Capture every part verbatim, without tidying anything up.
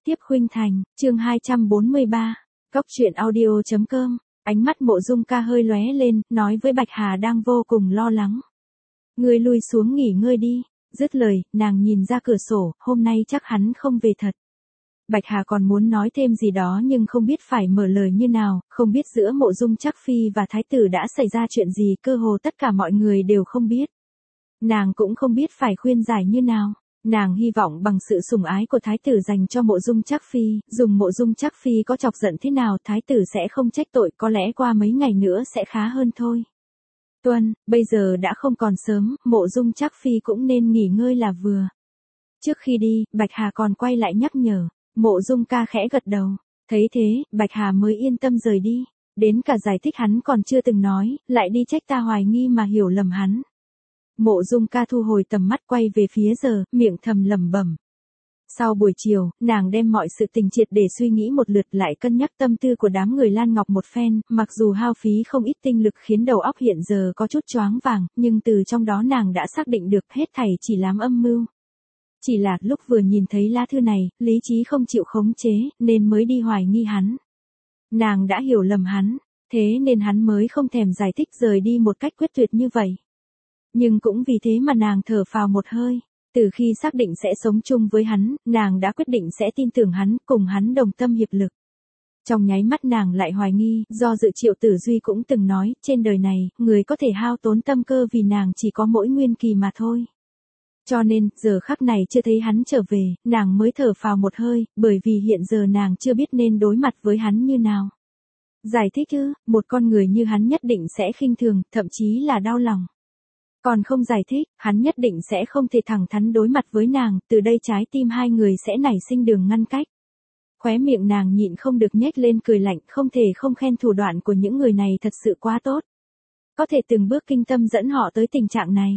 tiếp khuynh thành, chương hai trăm bốn mươi ba, cóc truyện audio chấm com, ánh mắt Mộ Dung Ca hơi lóe lên, nói với Bạch Hà đang vô cùng lo lắng. Ngươi lui xuống nghỉ ngơi đi, dứt lời, nàng nhìn ra cửa sổ, hôm nay chắc hắn không về thật. Bạch Hà còn muốn nói thêm gì đó nhưng không biết phải mở lời như nào, không biết giữa Mộ Dung Trác Phi và Thái tử đã xảy ra chuyện gì, cơ hồ tất cả mọi người đều không biết. Nàng cũng không biết phải khuyên giải như nào. Nàng hy vọng bằng sự sủng ái của Thái tử dành cho Mộ Dung Trác Phi, dùng Mộ Dung Trác Phi có chọc giận thế nào Thái tử sẽ không trách tội, có lẽ qua mấy ngày nữa sẽ khá hơn thôi. Tuân, bây giờ đã không còn sớm, Mộ Dung Trác Phi cũng nên nghỉ ngơi là vừa. Trước khi đi, Bạch Hà còn quay lại nhắc nhở. Mộ Dung Ca khẽ gật đầu. Thấy thế, Bạch Hà mới yên tâm rời đi. Đến cả giải thích hắn còn chưa từng nói, lại đi trách ta hoài nghi mà hiểu lầm hắn. Mộ Dung Ca thu hồi tầm mắt quay về phía giờ, miệng thầm lẩm bẩm. Sau buổi chiều, nàng đem mọi sự tình triệt để suy nghĩ một lượt, lại cân nhắc tâm tư của đám người Lan Ngọc một phen, mặc dù hao phí không ít tinh lực khiến đầu óc hiện giờ có chút choáng vàng, nhưng từ trong đó nàng đã xác định được hết thảy chỉ làm âm mưu. Chỉ là lúc vừa nhìn thấy lá thư này, lý trí không chịu khống chế, nên mới đi hoài nghi hắn. Nàng đã hiểu lầm hắn, thế nên hắn mới không thèm giải thích rời đi một cách quyết tuyệt như vậy. Nhưng cũng vì thế mà nàng thở phào một hơi. Từ khi xác định sẽ sống chung với hắn, nàng đã quyết định sẽ tin tưởng hắn, cùng hắn đồng tâm hiệp lực. Trong nháy mắt nàng lại hoài nghi, do dự Triệu Tử Duy cũng từng nói, trên đời này, người có thể hao tốn tâm cơ vì nàng chỉ có mỗi Nguyên Kỳ mà thôi. Cho nên, giờ khắc này chưa thấy hắn trở về, nàng mới thở phào một hơi, bởi vì hiện giờ nàng chưa biết nên đối mặt với hắn như nào. Giải thích ư, một con người như hắn nhất định sẽ khinh thường, thậm chí là đau lòng. Còn không giải thích, hắn nhất định sẽ không thể thẳng thắn đối mặt với nàng, từ đây trái tim hai người sẽ nảy sinh đường ngăn cách. Khóe miệng nàng nhịn không được nhếch lên cười lạnh, không thể không khen thủ đoạn của những người này thật sự quá tốt. Có thể từng bước kinh tâm dẫn họ tới tình trạng này.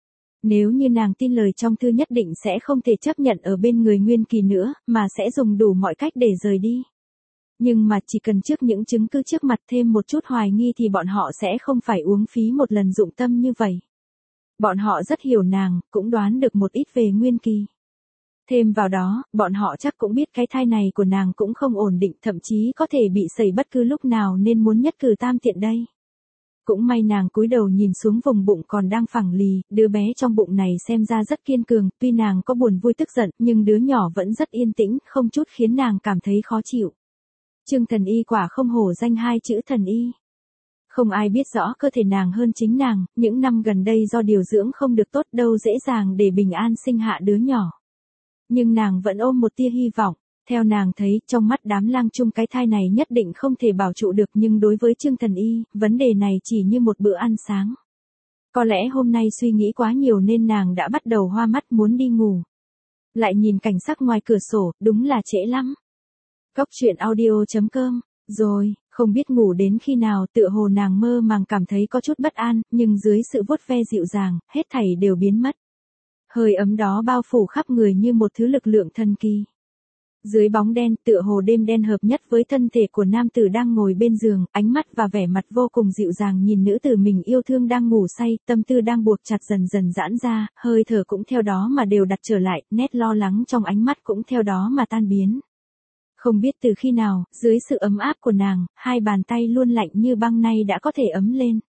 Nếu như nàng tin lời trong thư nhất định sẽ không thể chấp nhận ở bên người Nguyên Kỳ nữa, mà sẽ dùng đủ mọi cách để rời đi. Nhưng mà chỉ cần trước những chứng cứ trước mặt thêm một chút hoài nghi thì bọn họ sẽ không phải uống phí một lần dụng tâm như vậy. Bọn họ rất hiểu nàng, cũng đoán được một ít về Nguyên Kỳ. Thêm vào đó, bọn họ chắc cũng biết cái thai này của nàng cũng không ổn định, thậm chí có thể bị sẩy bất cứ lúc nào nên muốn nhất cử tam tiện đây. Cũng may nàng cúi đầu nhìn xuống vùng bụng còn đang phẳng lì, đứa bé trong bụng này xem ra rất kiên cường, tuy nàng có buồn vui tức giận, nhưng đứa nhỏ vẫn rất yên tĩnh, không chút khiến nàng cảm thấy khó chịu. Chương Thần Y quả không hổ danh hai chữ thần y. Không ai biết rõ cơ thể nàng hơn chính nàng, những năm gần đây do điều dưỡng không được tốt đâu dễ dàng để bình an sinh hạ đứa nhỏ. Nhưng nàng vẫn ôm một tia hy vọng, theo nàng thấy, trong mắt đám lang chung cái thai này nhất định không thể bảo trụ được, nhưng đối với Chương Thần Y, vấn đề này chỉ như một bữa ăn sáng. Có lẽ hôm nay suy nghĩ quá nhiều nên nàng đã bắt đầu hoa mắt muốn đi ngủ. Lại nhìn cảnh sắc ngoài cửa sổ, đúng là trễ lắm. Cóc truyện audio chấm com, rồi, không biết ngủ đến khi nào, tựa hồ nàng mơ màng cảm thấy có chút bất an, nhưng dưới sự vuốt ve dịu dàng, hết thảy đều biến mất. Hơi ấm đó bao phủ khắp người như một thứ lực lượng thần kỳ. Dưới bóng đen, tựa hồ đêm đen hợp nhất với thân thể của nam tử đang ngồi bên giường, ánh mắt và vẻ mặt vô cùng dịu dàng nhìn nữ tử mình yêu thương đang ngủ say, tâm tư đang buộc chặt dần dần giãn ra, hơi thở cũng theo đó mà đều đặt trở lại, nét lo lắng trong ánh mắt cũng theo đó mà tan biến. Không biết từ khi nào, dưới sự ấm áp của nàng, hai bàn tay luôn lạnh như băng nay đã có thể ấm lên.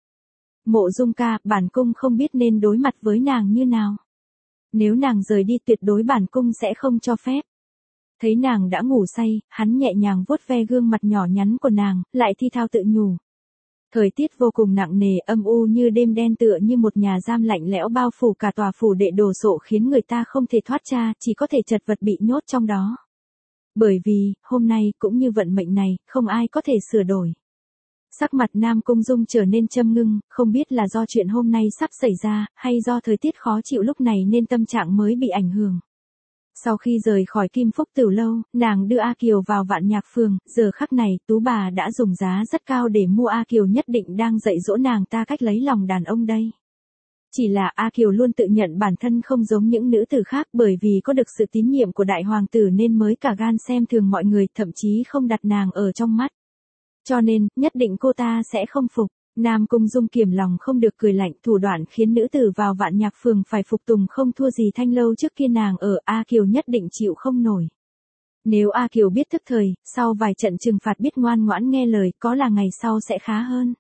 Mộ Dung Ca, bản cung không biết nên đối mặt với nàng như nào. Nếu nàng rời đi tuyệt đối bản cung sẽ không cho phép. Thấy nàng đã ngủ say, hắn nhẹ nhàng vuốt ve gương mặt nhỏ nhắn của nàng, lại thi thao tự nhủ. Thời tiết vô cùng nặng nề, âm u như đêm đen, tựa như một nhà giam lạnh lẽo bao phủ cả tòa phủ đệ đồ sộ, khiến người ta không thể thoát ra, chỉ có thể chật vật bị nhốt trong đó. Bởi vì, hôm nay, cũng như vận mệnh này, không ai có thể sửa đổi. Sắc mặt Nam Cung Dung trở nên châm ngưng, không biết là do chuyện hôm nay sắp xảy ra, hay do thời tiết khó chịu lúc này nên tâm trạng mới bị ảnh hưởng. Sau khi rời khỏi Kim Phúc Tửu Lâu, nàng đưa A Kiều vào Vạn Nhạc Phường, giờ khắc này, Tú bà đã dùng giá rất cao để mua A Kiều, nhất định đang dạy dỗ nàng ta cách lấy lòng đàn ông đây. Chỉ là A Kiều luôn tự nhận bản thân không giống những nữ tử khác, bởi vì có được sự tín nhiệm của đại hoàng tử nên mới cả gan xem thường mọi người, thậm chí không đặt nàng ở trong mắt. Cho nên, nhất định cô ta sẽ không phục. Nam Cung Dung kiềm lòng không được cười lạnh, thủ đoạn khiến nữ tử vào Vạn Nhạc Phường phải phục tùng không thua gì Thanh Lâu trước kia nàng ở, A Kiều nhất định chịu không nổi. Nếu A Kiều biết thức thời, sau vài trận trừng phạt biết ngoan ngoãn nghe lời, có là ngày sau sẽ khá hơn.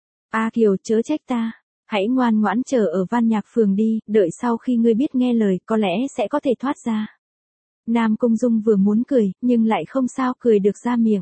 A Kiều, chớ trách ta. Hãy ngoan ngoãn chờ ở Văn Nhạc Phường đi, đợi sau khi ngươi biết nghe lời, có lẽ sẽ có thể thoát ra. Nam Cung Dung vừa muốn cười, nhưng lại không sao cười được ra miệng.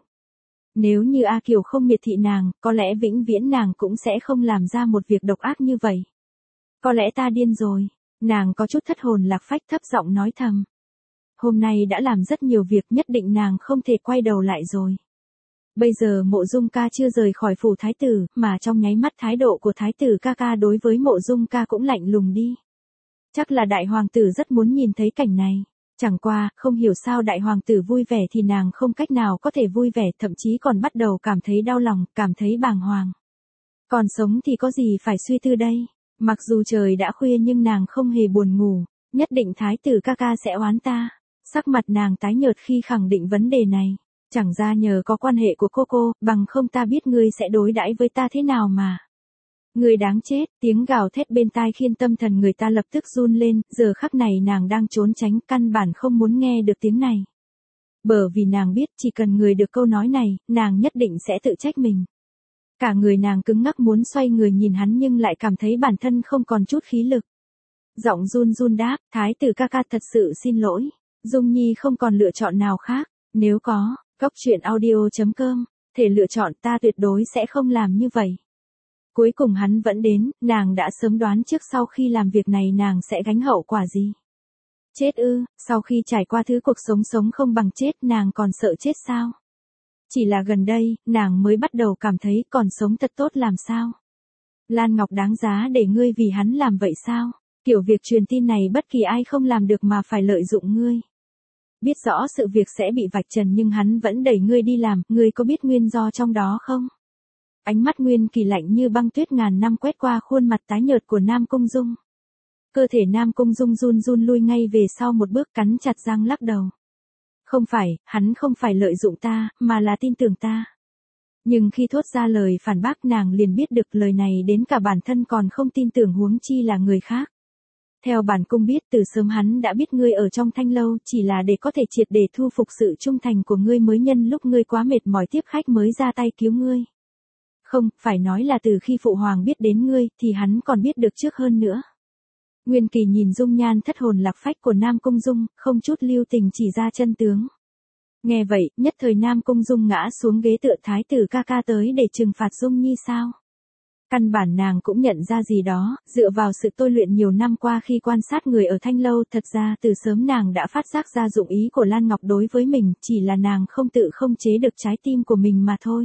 Nếu như A Kiều không miệt thị nàng, có lẽ vĩnh viễn nàng cũng sẽ không làm ra một việc độc ác như vậy. Có lẽ ta điên rồi. Nàng có chút thất hồn lạc phách thấp giọng nói thầm. Hôm nay đã làm rất nhiều việc, nhất định nàng không thể quay đầu lại rồi. Bây giờ Mộ Dung ca chưa rời khỏi phủ thái tử, mà trong nháy mắt thái độ của thái tử ca ca đối với Mộ Dung ca cũng lạnh lùng đi. Chắc là đại hoàng tử rất muốn nhìn thấy cảnh này. Chẳng qua, không hiểu sao đại hoàng tử vui vẻ thì nàng không cách nào có thể vui vẻ, thậm chí còn bắt đầu cảm thấy đau lòng, cảm thấy bàng hoàng. Còn sống thì có gì phải suy tư đây. Mặc dù trời đã khuya nhưng nàng không hề buồn ngủ, nhất định thái tử ca ca sẽ oán ta. Sắc mặt nàng tái nhợt khi khẳng định vấn đề này. Chẳng ra nhờ có quan hệ của cô cô, bằng không ta biết ngươi sẽ đối đãi với ta thế nào mà. Ngươi đáng chết, tiếng gào thét bên tai khiến tâm thần người ta lập tức run lên, giờ khắc này nàng đang trốn tránh, căn bản không muốn nghe được tiếng này. Bởi vì nàng biết chỉ cần người được câu nói này, nàng nhất định sẽ tự trách mình. Cả người nàng cứng ngắc muốn xoay người nhìn hắn nhưng lại cảm thấy bản thân không còn chút khí lực. Giọng run run đáp, thái tử ca ca thật sự xin lỗi. Dung Nhi không còn lựa chọn nào khác, nếu có, cốc truyện audio chấm com, thể lựa chọn ta tuyệt đối sẽ không làm như vậy. Cuối cùng hắn vẫn đến, nàng đã sớm đoán trước sau khi làm việc này nàng sẽ gánh hậu quả gì. Chết ư, sau khi trải qua thứ cuộc sống sống không bằng chết nàng còn sợ chết sao? Chỉ là gần đây, nàng mới bắt đầu cảm thấy còn sống thật tốt làm sao? Lan Ngọc đáng giá để ngươi vì hắn làm vậy sao? Kiểu việc truyền tin này bất kỳ ai không làm được mà phải lợi dụng ngươi. Biết rõ sự việc sẽ bị vạch trần nhưng hắn vẫn đẩy ngươi đi làm, ngươi có biết nguyên do trong đó không? Ánh mắt Nguyên Kỳ lạnh như băng tuyết ngàn năm quét qua khuôn mặt tái nhợt của Nam Cung Dung. Cơ thể Nam Cung Dung run run lui ngay về sau một bước, cắn chặt răng lắc đầu. Không phải, hắn không phải lợi dụng ta, mà là tin tưởng ta. Nhưng khi thốt ra lời phản bác nàng liền biết được lời này đến cả bản thân còn không tin tưởng huống chi là người khác. Theo bản cung biết từ sớm hắn đã biết ngươi ở trong thanh lâu, chỉ là để có thể triệt để thu phục sự trung thành của ngươi mới nhân lúc ngươi quá mệt mỏi tiếp khách mới ra tay cứu ngươi. Không, phải nói là từ khi phụ hoàng biết đến ngươi, thì hắn còn biết được trước hơn nữa. Nguyên Kỳ nhìn dung nhan thất hồn lạc phách của Nam Cung Dung, không chút lưu tình chỉ ra chân tướng. Nghe vậy, nhất thời Nam Cung Dung ngã xuống ghế tựa thái tử ca ca tới để trừng phạt Dung Nhi sao? Căn bản nàng cũng nhận ra gì đó, dựa vào sự tôi luyện nhiều năm qua khi quan sát người ở thanh lâu, thật ra từ sớm nàng đã phát giác ra dụng ý của Lan Ngọc đối với mình, chỉ là nàng không tự không chế được trái tim của mình mà thôi.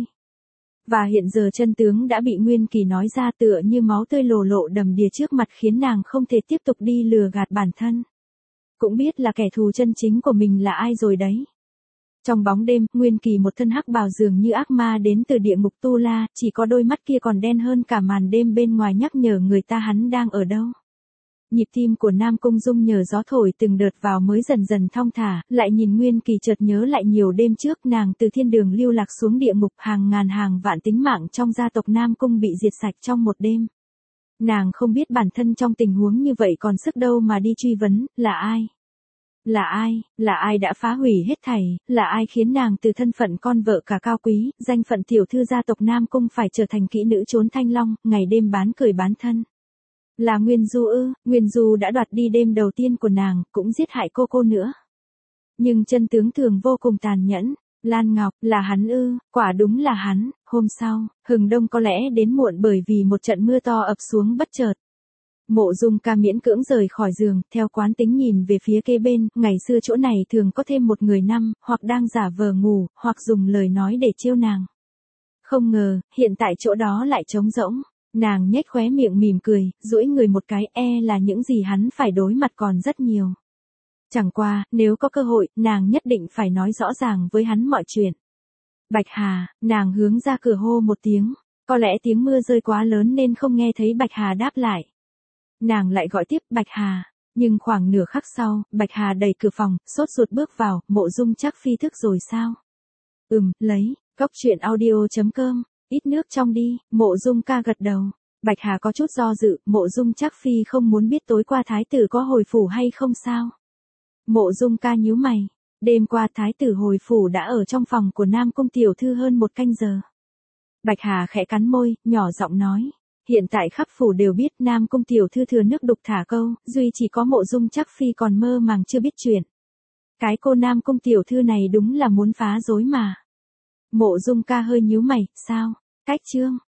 Và hiện giờ chân tướng đã bị Nguyên Kỳ nói ra tựa như máu tươi lồ lộ đầm đìa trước mặt khiến nàng không thể tiếp tục đi lừa gạt bản thân. Cũng biết là kẻ thù chân chính của mình là ai rồi đấy. Trong bóng đêm, Nguyên Kỳ một thân hắc bào dường như ác ma đến từ địa ngục Tu La, chỉ có đôi mắt kia còn đen hơn cả màn đêm bên ngoài nhắc nhở người ta hắn đang ở đâu. Nhịp tim của Nam Cung Dung nhờ gió thổi từng đợt vào mới dần dần thong thả, lại nhìn Nguyên Kỳ chợt nhớ lại nhiều đêm trước nàng từ thiên đường lưu lạc xuống địa ngục, hàng ngàn hàng vạn tính mạng trong gia tộc Nam Cung bị diệt sạch trong một đêm. Nàng không biết bản thân trong tình huống như vậy còn sức đâu mà đi truy vấn, là ai? Là ai, là ai đã phá hủy hết thảy, là ai khiến nàng từ thân phận con vợ cả cao quý, danh phận tiểu thư gia tộc Nam Cung phải trở thành kỹ nữ trốn thanh long, ngày đêm bán cười bán thân. Là Nguyên Du ư, Nguyên Du đã đoạt đi đêm đầu tiên của nàng, cũng giết hại cô cô nữa. Nhưng chân tướng thường vô cùng tàn nhẫn, Lan Ngọc, là hắn ư, quả đúng là hắn. Hôm sau, hừng đông có lẽ đến muộn bởi vì một trận mưa to ập xuống bất chợt. Mộ Dung ca miễn cưỡng rời khỏi giường, theo quán tính nhìn về phía kế bên, ngày xưa chỗ này thường có thêm một người năm, hoặc đang giả vờ ngủ, hoặc dùng lời nói để trêu nàng. Không ngờ, hiện tại chỗ đó lại trống rỗng. Nàng nhếch khóe miệng mỉm cười, duỗi người một cái, e là những gì hắn phải đối mặt còn rất nhiều. Chẳng qua, nếu có cơ hội, nàng nhất định phải nói rõ ràng với hắn mọi chuyện. Bạch Hà, nàng hướng ra cửa hô một tiếng, có lẽ tiếng mưa rơi quá lớn nên không nghe thấy Bạch Hà đáp lại. Nàng lại gọi tiếp Bạch Hà, nhưng khoảng nửa khắc sau, Bạch Hà đẩy cửa phòng, sốt ruột bước vào, Mộ Dung chắc phi thức rồi sao? Ừm, lấy, cốc truyện audio chấm com, ít nước trong đi, Mộ Dung ca gật đầu. Bạch Hà có chút do dự, Mộ Dung chắc phi không muốn biết tối qua thái tử có hồi phủ hay không sao? Mộ Dung ca nhíu mày, Đêm qua thái tử hồi phủ đã ở trong phòng của Nam Cung tiểu thư hơn một canh giờ. Bạch Hà khẽ cắn môi, nhỏ giọng nói. Hiện tại khắp phủ đều biết Nam Cung tiểu thư thừa nước đục thả câu, duy chỉ có Mộ Dung Trác Phi còn mơ màng chưa biết chuyện. Cái cô Nam Cung tiểu thư này đúng là muốn phá rối mà. Mộ Dung ca hơi nhíu mày, sao? Cách chương